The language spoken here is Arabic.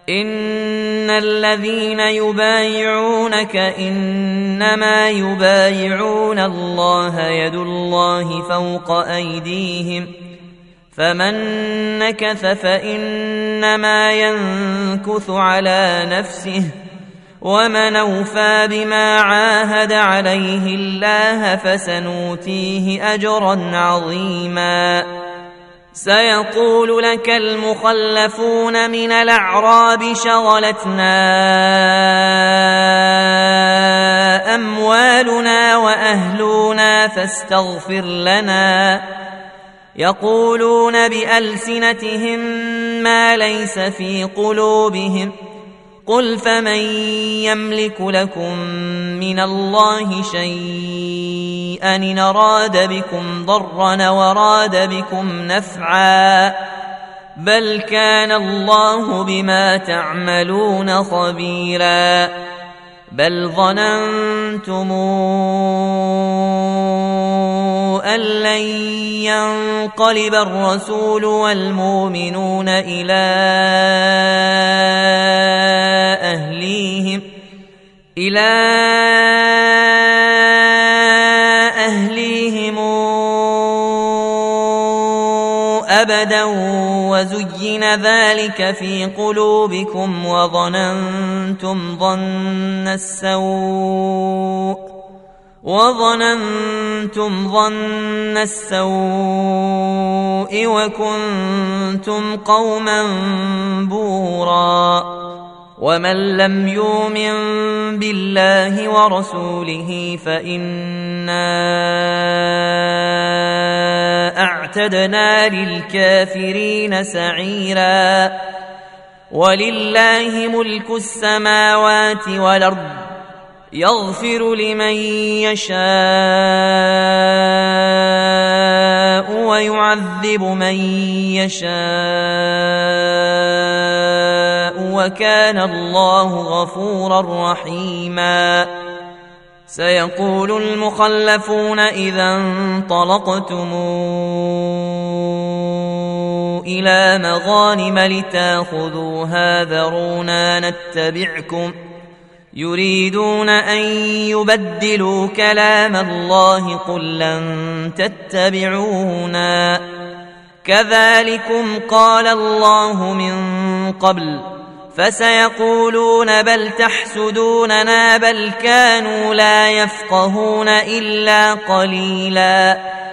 إن الذين يبايعونك إنما يبايعون الله يد الله فوق أيديهم فمن نكث فإنما ينكث على نفسه ومن أوفى بما عاهد عليه الله فسنؤتيه أجرا عظيما سيقول لك المخلفون من الأعراب شغلتنا أموالنا وأهلنا فاستغفر لنا يقولون بألسنتهم ما ليس في قلوبهم قل فمن يملك لكم من الله شيئا إن أراد بكم ضرا وراد بكم نفعا بل كان الله بما تعملون خبيرا بل ظننتم أن لن ينقلب الرسول والمؤمنون إلى أهليهم أبدا وزين ذلك في قلوبكم وظننتم ظن السوء وكنتم قوما بورا ومن لم يؤمن بالله ورسوله فإنا أعتدنا للكافرين سعيرا ولله ملك السماوات والأرض يغفر لمن يشاء ويعذب من يشاء وكان الله غفورا رحيما سيقول المخلفون إذا انطلقتم إلى مغانم لتاخذوها ذرونا نتبعكم يريدون أن يبدلوا كلام الله قل لن تتبعونا كذلكم قال الله من قبل فسيقولون بل تحسدوننا بل كانوا لا يفقهون إلا قليلا